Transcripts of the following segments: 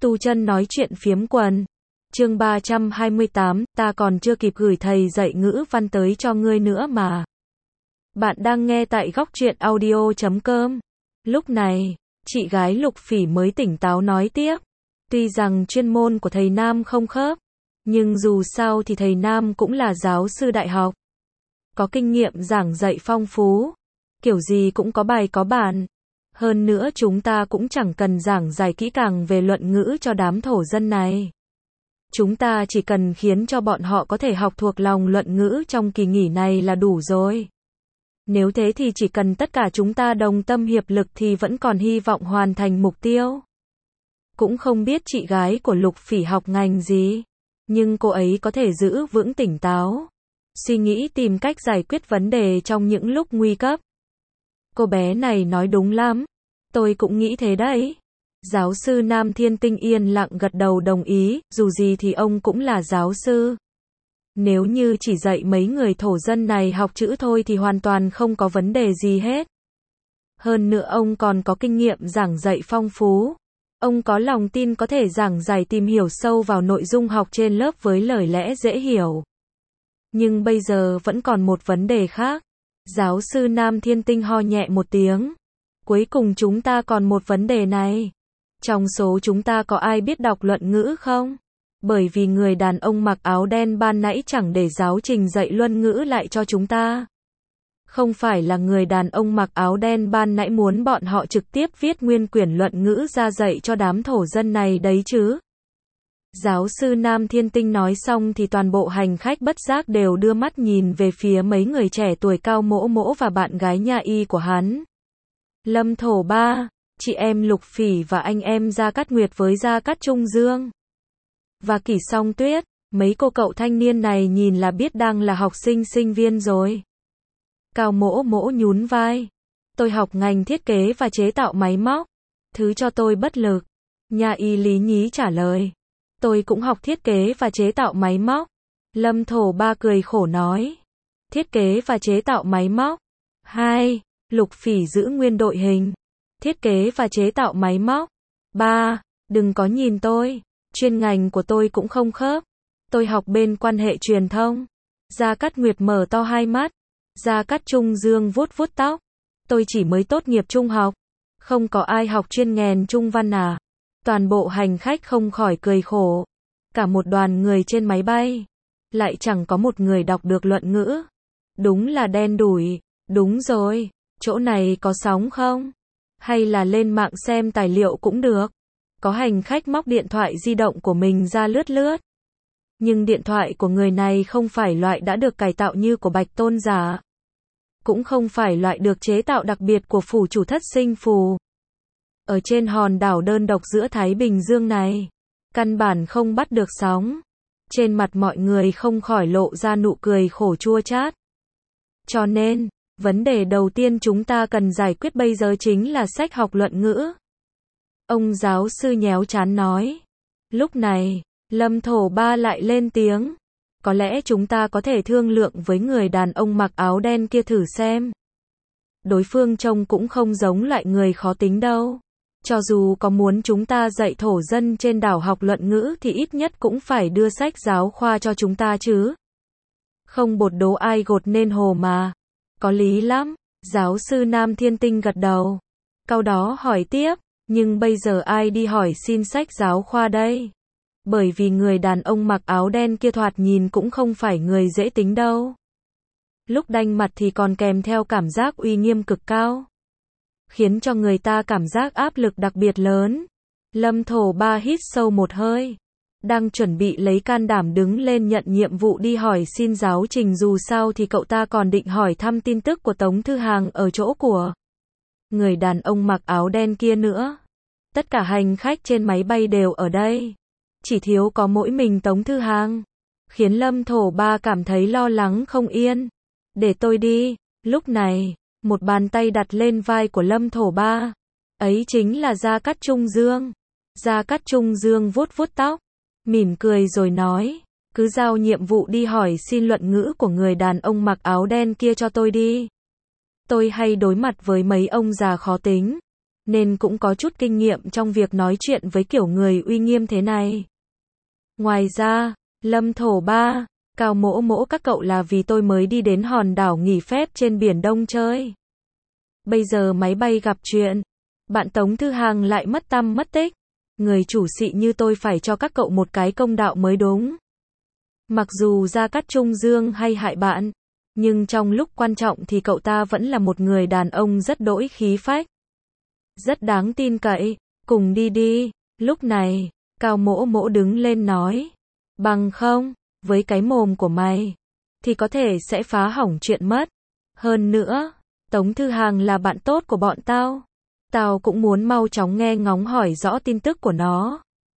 Tu chân nói chuyện phiếm quần. Chương 328, ta còn chưa kịp gửi thầy dạy ngữ văn tới cho ngươi nữa mà. Bạn đang nghe tại góc truyện audio.com. Lúc này, chị gái Lục Phỉ mới tỉnh táo nói tiếp. Tuy rằng chuyên môn của thầy Nam không khớp, nhưng dù sao thì thầy Nam cũng là giáo sư đại học. Có kinh nghiệm giảng dạy phong phú. Kiểu gì cũng có bài có bản. Hơn nữa chúng ta cũng chẳng cần giảng giải kỹ càng về luận ngữ cho đám thổ dân này. Chúng ta chỉ cần khiến cho bọn họ có thể học thuộc lòng luận ngữ trong kỳ nghỉ này là đủ rồi. Nếu thế thì chỉ cần tất cả chúng ta đồng tâm hiệp lực thì vẫn còn hy vọng hoàn thành mục tiêu. Cũng không biết chị gái của Lục Phỉ học ngành gì, nhưng cô ấy có thể giữ vững tỉnh táo, suy nghĩ tìm cách giải quyết vấn đề trong những lúc nguy cấp. Cô bé này nói đúng lắm, tôi cũng nghĩ thế đấy. Giáo sư Nam Thiên Tinh yên lặng gật đầu đồng ý, dù gì thì ông cũng là giáo sư. Nếu như chỉ dạy mấy người thổ dân này học chữ thôi thì hoàn toàn không có vấn đề gì hết. Hơn nữa ông còn có kinh nghiệm giảng dạy phong phú. Ông có lòng tin có thể giảng giải tìm hiểu sâu vào nội dung học trên lớp với lời lẽ dễ hiểu. Nhưng bây giờ vẫn còn một vấn đề khác. Giáo sư Nam Thiên Tinh ho nhẹ một tiếng. Cuối cùng chúng ta còn một vấn đề này. Trong số chúng ta có ai biết đọc luận ngữ không? Bởi vì người đàn ông mặc áo đen ban nãy chẳng để giáo trình dạy luận ngữ lại cho chúng ta. Không phải là người đàn ông mặc áo đen ban nãy muốn bọn họ trực tiếp viết nguyên quyển luận ngữ ra dạy cho đám thổ dân này đấy chứ? Giáo sư Nam Thiên Tinh nói xong thì toàn bộ hành khách bất giác đều đưa mắt nhìn về phía mấy người trẻ tuổi Cao Mỗ Mỗ và bạn gái nhà y của hắn. Lâm Thổ Ba, chị em Lục Phỉ và anh em Gia Cát Nguyệt với Gia Cát Trung Dương. Và Kỷ Song Tuyết, mấy cô cậu thanh niên này nhìn là biết đang là học sinh sinh viên rồi. Cao Mỗ Mỗ nhún vai. Tôi học ngành thiết kế và chế tạo máy móc. Thứ cho tôi bất lực. Nhà y Lý Nhí trả lời. Tôi cũng học thiết kế và chế tạo máy móc. Lâm Thổ Ba cười khổ nói. Thiết kế và chế tạo máy móc. 2. Lục Phỉ giữ nguyên đội hình. Thiết kế và chế tạo máy móc. 3. Đừng có nhìn tôi. Chuyên ngành của tôi cũng không khớp. Tôi học bên quan hệ truyền thông. Gia Cát Nguyệt mở to hai mắt. Gia Cát Trung Dương vuốt vuốt tóc. Tôi chỉ mới tốt nghiệp trung học. Không có ai học chuyên ngành trung văn à? Toàn bộ hành khách không khỏi cười khổ. Cả một đoàn người trên máy bay. Lại chẳng có một người đọc được luận ngữ. Đúng là đen đủi. Đúng rồi. Chỗ này có sóng không? Hay là lên mạng xem tài liệu cũng được. Có hành khách móc điện thoại di động của mình ra lướt lướt. Nhưng điện thoại của người này không phải loại đã được cải tạo như của Bạch Tôn giả. Cũng không phải loại được chế tạo đặc biệt của phủ chủ thất sinh phù. Ở trên hòn đảo đơn độc giữa Thái Bình Dương này, căn bản không bắt được sóng. Trên mặt mọi người không khỏi lộ ra nụ cười khổ chua chát. Cho nên, vấn đề đầu tiên chúng ta cần giải quyết bây giờ chính là sách học luận ngữ. Ông giáo sư nhéo trán nói. Lúc này, Lâm Thổ Ba lại lên tiếng. Có lẽ chúng ta có thể thương lượng với người đàn ông mặc áo đen kia thử xem. Đối phương trông cũng không giống loại người khó tính đâu. Cho dù có muốn chúng ta dạy thổ dân trên đảo học luận ngữ thì ít nhất cũng phải đưa sách giáo khoa cho chúng ta chứ. Không bột đố ai gột nên hồ mà. Có lý lắm. Giáo sư Nam Thiên Tinh gật đầu. Sau đó hỏi tiếp. Nhưng bây giờ ai đi hỏi xin sách giáo khoa đây? Bởi vì người đàn ông mặc áo đen kia thoạt nhìn cũng không phải người dễ tính đâu. Lúc đanh mặt thì còn kèm theo cảm giác uy nghiêm cực cao. Khiến cho người ta cảm giác áp lực đặc biệt lớn. Lâm Thổ Ba hít sâu một hơi. Đang chuẩn bị lấy can đảm đứng lên nhận nhiệm vụ đi hỏi xin giáo trình, dù sao thì cậu ta còn định hỏi thăm tin tức của Tống Thư Hàng ở chỗ của người đàn ông mặc áo đen kia nữa. Tất cả hành khách trên máy bay đều ở đây. Chỉ thiếu có mỗi mình Tống Thư Hàng. Khiến Lâm Thổ Ba cảm thấy lo lắng không yên. Để tôi đi. Lúc này, một bàn tay đặt lên vai của Lâm Thổ Ba. Ấy chính là Gia Cát Trung Dương. Gia Cát Trung Dương vuốt vuốt tóc. Mỉm cười rồi nói. Cứ giao nhiệm vụ đi hỏi xin luận ngữ của người đàn ông mặc áo đen kia cho tôi đi. Tôi hay đối mặt với mấy ông già khó tính. nên cũng có chút kinh nghiệm trong việc nói chuyện với kiểu người uy nghiêm thế này. Ngoài ra, Lâm Thổ Ba, Cao Mỗ Mỗ các cậu là vì tôi mới đi đến hòn đảo nghỉ phép trên Biển Đông chơi. Bây giờ máy bay gặp chuyện, bạn Tống Thư Hàng lại mất tăm mất tích. Người chủ xị như tôi phải cho các cậu một cái công đạo mới đúng. Mặc dù Gia Cát Trung Dương hay hại bạn, nhưng trong lúc quan trọng thì cậu ta vẫn là một người đàn ông rất đỗi khí phách. Rất đáng tin cậy, cùng đi đi. Lúc này, Cao Mỗ Mỗ đứng lên nói. Bằng không, với cái mồm của mày, thì có thể sẽ phá hỏng chuyện mất. Hơn nữa, Tống Thư Hàng là bạn tốt của bọn tao. Tao cũng muốn mau chóng nghe ngóng hỏi rõ tin tức của nó.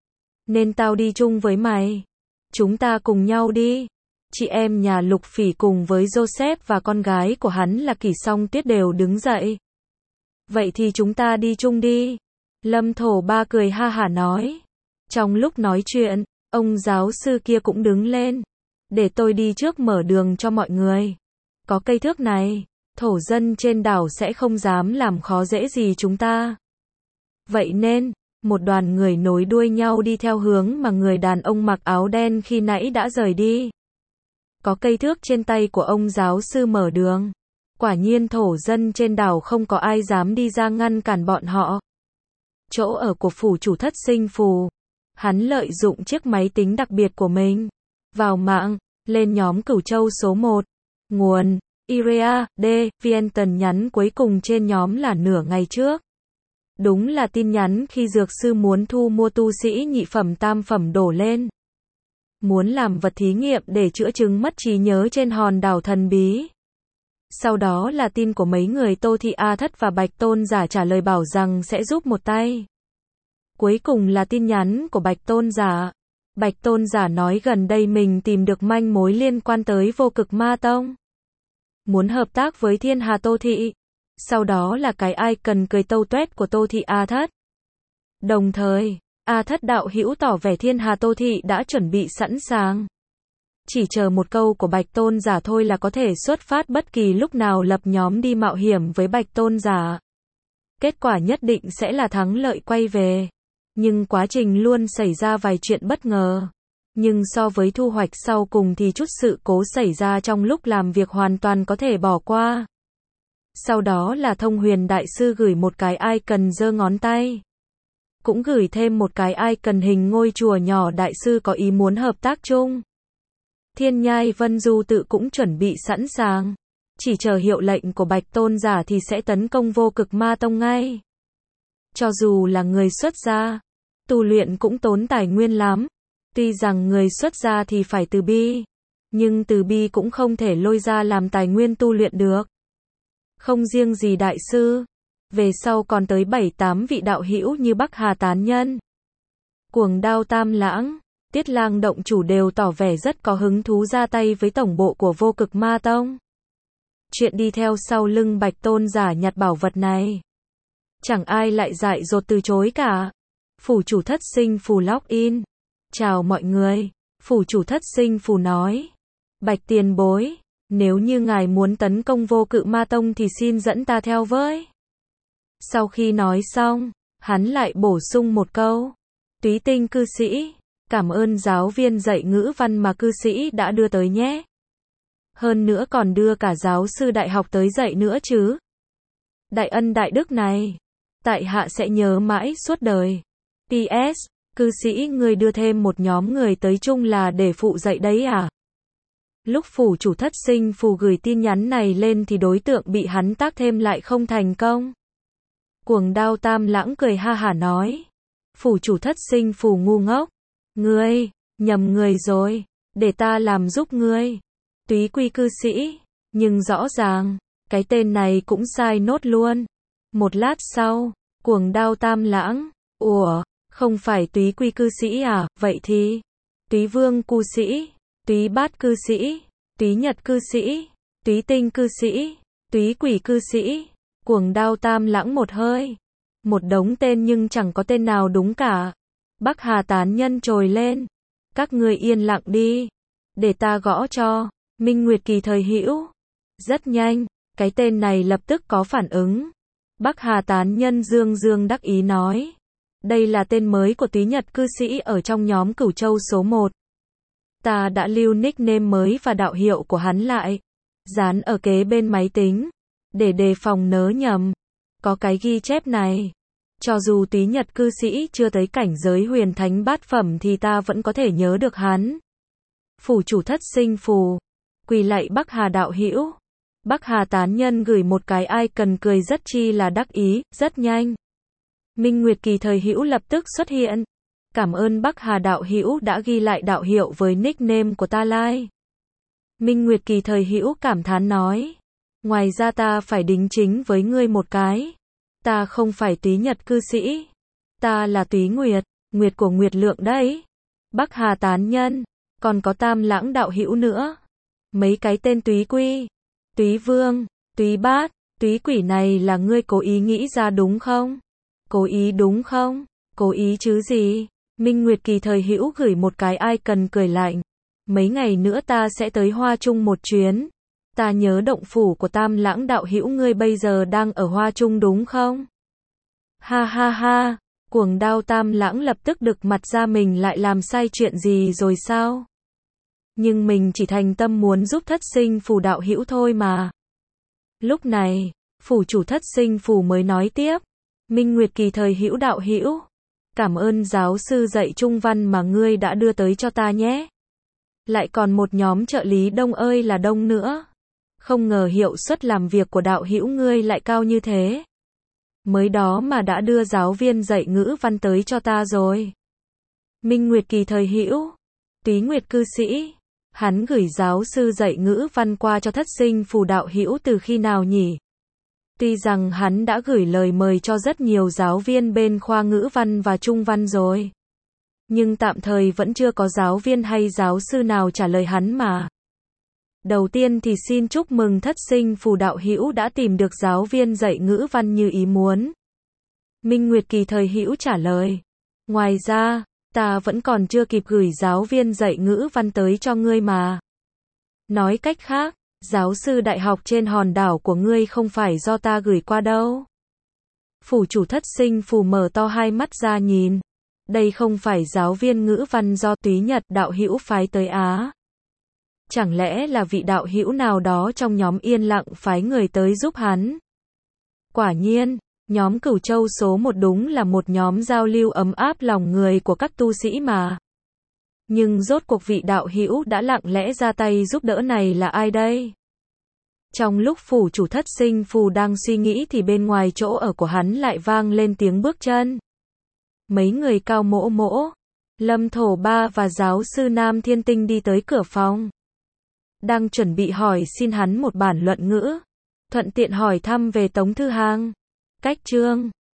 Nên tao đi chung với mày. Chúng ta cùng nhau đi. Chị em nhà Lục Phỉ cùng với Joseph và con gái của hắn là Kỷ Song Tuyết đều đứng dậy. Vậy thì chúng ta đi chung đi. Lâm Thổ Ba cười ha hả nói. Trong lúc nói chuyện, ông giáo sư kia cũng đứng lên. Để tôi đi trước mở đường cho mọi người. Có cây thước này, thổ dân trên đảo sẽ không dám làm khó dễ gì chúng ta. Vậy nên, một đoàn người nối đuôi nhau đi theo hướng mà người đàn ông mặc áo đen khi nãy đã rời đi. Có cây thước trên tay của ông giáo sư mở đường. Quả nhiên thổ dân trên đảo không có ai dám đi ra ngăn cản bọn họ. Chỗ ở của phủ chủ thất Sinh Phù. Hắn lợi dụng chiếc máy tính đặc biệt của mình. Vào mạng, lên nhóm Cửu Châu số 1. Nguồn, Irea, D. Vienton nhắn cuối cùng trên nhóm là nửa ngày trước. Đúng là tin nhắn khi dược sư muốn thu mua tu sĩ nhị phẩm tam phẩm đổ lên. Muốn làm vật thí nghiệm để chữa chứng mất trí nhớ trên hòn đảo thần bí. Sau đó là tin của mấy người Tô Thị A Thất và Bạch Tôn Giả trả lời bảo rằng sẽ giúp một tay. Cuối cùng là tin nhắn của Bạch Tôn Giả. Bạch Tôn Giả nói gần đây mình tìm được manh mối liên quan tới Vô Cực Ma Tông. Muốn hợp tác với Thiên Hà Tô Thị. Sau đó là cái icon cười tâu tuét của Tô Thị A Thất. Đồng thời, A Thất đạo hữu tỏ vẻ Thiên Hà Tô Thị đã chuẩn bị sẵn sàng. Chỉ chờ một câu của Bạch Tôn Giả thôi là có thể xuất phát bất kỳ lúc nào lập nhóm đi mạo hiểm với Bạch Tôn Giả. Kết quả nhất định sẽ là thắng lợi quay về. Nhưng quá trình luôn xảy ra vài chuyện bất ngờ. Nhưng so với thu hoạch sau cùng thì chút sự cố xảy ra trong lúc làm việc hoàn toàn có thể bỏ qua. Sau đó là Thông Huyền Đại Sư gửi một cái icon giơ ngón tay. Cũng gửi thêm một cái icon hình ngôi chùa nhỏ Đại Sư có ý muốn hợp tác chung. Thiên Nhai Vân Du Tự cũng chuẩn bị sẵn sàng. Chỉ chờ hiệu lệnh của Bạch Tôn Giả thì sẽ tấn công Vô Cực Ma Tông ngay. Cho dù là người xuất gia, tu luyện cũng tốn tài nguyên lắm. Tuy rằng người xuất gia thì phải từ bi, nhưng từ bi cũng không thể lôi ra làm tài nguyên tu luyện được. Không riêng gì đại sư, về sau còn tới 7-8 vị đạo hữu như Bắc Hà Tán Nhân, Cuồng Đao Tam Lãng, Tiết Lang Động Chủ đều tỏ vẻ rất có hứng thú ra tay với tổng bộ của Vô Cực Ma Tông. Chuyện đi theo sau lưng Bạch Tôn Giả nhặt bảo vật này. Chẳng ai lại dại dột từ chối cả. Phủ chủ thất Sinh Phù login. Chào mọi người, phủ chủ thất Sinh Phù nói. Bạch tiền bối, nếu như ngài muốn tấn công Vô Cự Ma Tông thì xin dẫn ta theo với. Sau khi nói xong, hắn lại bổ sung một câu. Túy Tinh cư sĩ, cảm ơn giáo viên dạy ngữ văn mà cư sĩ đã đưa tới nhé. Hơn nữa còn đưa cả giáo sư đại học tới dạy nữa chứ. Đại ân đại đức này, tại hạ sẽ nhớ mãi suốt đời. PS, cư sĩ người đưa thêm một nhóm người tới chung là để phụ dạy đấy à? Lúc phủ chủ thất Sinh Phù gửi tin nhắn này lên thì đối tượng bị hắn tác thêm lại không thành công. Cuồng Đao Tam Lãng cười ha hả nói. Phủ chủ thất Sinh Phù ngu ngốc. Ngươi, nhầm người rồi, để ta làm giúp ngươi. Túy Quy cư sĩ, nhưng rõ ràng, cái tên này cũng sai nốt luôn. Một lát sau, Cuồng Đao Tam Lãng, ủa, không phải Túy Quy cư sĩ à, vậy thì, Túy Vương cư sĩ, Túy Bát cư sĩ, Túy Nhật cư sĩ, Túy Tinh cư sĩ, Túy Quỷ cư sĩ, Cuồng Đao Tam Lãng một hơi. Một đống tên nhưng chẳng có tên nào đúng cả. Bắc Hà Tán Nhân trồi lên. Các ngươi yên lặng đi. Để ta gõ cho. Minh Nguyệt Kỳ thời hữu. Rất nhanh, cái tên này lập tức có phản ứng. Bắc Hà tán nhân Dương Dương đắc ý nói. Đây là tên mới của túy Nhật cư sĩ ở trong nhóm Cửu Châu số 1. Ta đã lưu nickname mới và đạo hiệu của hắn lại. Dán ở kế bên máy tính. Để đề phòng nớ nhầm. Có cái ghi chép này. Cho dù túy Nhật cư sĩ chưa tới cảnh giới huyền thánh bát phẩm thì ta vẫn có thể nhớ được hắn. Phủ chủ thất sinh phù. Quỳ lạy Bắc Hà đạo hữu. Bắc Hà tán nhân gửi một cái icon cười rất chi là đắc ý, rất nhanh. Minh Nguyệt Kỳ thời hữu lập tức xuất hiện. Cảm ơn Bắc Hà đạo hữu đã ghi lại đạo hiệu với nickname của ta lai. Minh Nguyệt Kỳ thời hữu cảm thán nói. Ngoài ra ta phải đính chính với ngươi một cái. Ta không phải túy Nhật cư sĩ. Ta là túy Nguyệt, Nguyệt của Nguyệt Lượng đấy. Bắc Hà tán nhân. Còn có Tam Lãng đạo hữu nữa. Mấy cái tên túy quy, túy vương, túy bát, túy quỷ này là ngươi cố ý nghĩ ra đúng không? Cố ý đúng không? Cố ý chứ gì? Minh Nguyệt Kỳ thời hữu gửi một cái icon cười lạnh. Mấy ngày nữa ta sẽ tới Hoa Trung một chuyến. Ta nhớ động phủ của Tam Lãng đạo hữu ngươi bây giờ đang ở Hoa Trung đúng không? Ha ha ha, cuồng đao Tam Lãng lập tức đực mặt ra mình lại làm sai chuyện gì rồi sao? Nhưng mình chỉ thành tâm muốn giúp thất sinh phù đạo hữu thôi mà. Lúc này, phủ chủ thất sinh phù mới nói tiếp. Minh Nguyệt Kỳ thời hữu đạo hữu. Cảm ơn giáo sư dạy Trung văn mà ngươi đã đưa tới cho ta nhé. Lại còn một nhóm trợ lý đông ơi là đông nữa. Không ngờ hiệu suất làm việc của đạo hữu ngươi lại cao như thế. Mới đó mà đã đưa giáo viên dạy ngữ văn tới cho ta rồi. Minh Nguyệt Kỳ thời hữu. Túy Nguyệt cư sĩ. Hắn gửi giáo sư dạy ngữ văn qua cho thất sinh phù đạo hữu từ khi nào nhỉ? Tuy rằng hắn đã gửi lời mời cho rất nhiều giáo viên bên khoa ngữ văn và trung văn rồi. Nhưng tạm thời vẫn chưa có giáo viên hay giáo sư nào trả lời hắn mà. Đầu tiên thì xin chúc mừng thất sinh phù đạo hữu đã tìm được giáo viên dạy ngữ văn như ý muốn. Minh Nguyệt Kỳ thời hữu trả lời. Ngoài ra, ta vẫn còn chưa kịp gửi giáo viên dạy ngữ văn tới cho ngươi mà. Nói cách khác, giáo sư đại học trên hòn đảo của ngươi không phải do ta gửi qua đâu. Phủ chủ thất sinh phù mở to hai mắt ra nhìn. Đây không phải giáo viên ngữ văn do túy Nhật đạo hữu phái tới Á. Chẳng lẽ là vị đạo hữu nào đó trong nhóm yên lặng phái người tới giúp hắn? Quả nhiên, nhóm Cửu Châu số 1 đúng là một nhóm giao lưu ấm áp lòng người của các tu sĩ mà. Nhưng rốt cuộc vị đạo hữu đã lặng lẽ ra tay giúp đỡ này là ai đây? Trong lúc phủ chủ thất sinh phù đang suy nghĩ thì bên ngoài chỗ ở của hắn lại vang lên tiếng bước chân. Mấy người Cao Mỗ Mỗ, Lâm Thổ Ba và giáo sư Nam Thiên Tinh đi tới cửa phòng. Đang chuẩn bị hỏi xin hắn một bản luận ngữ. Thuận tiện hỏi thăm về Tống Thư Hàng. Cách chương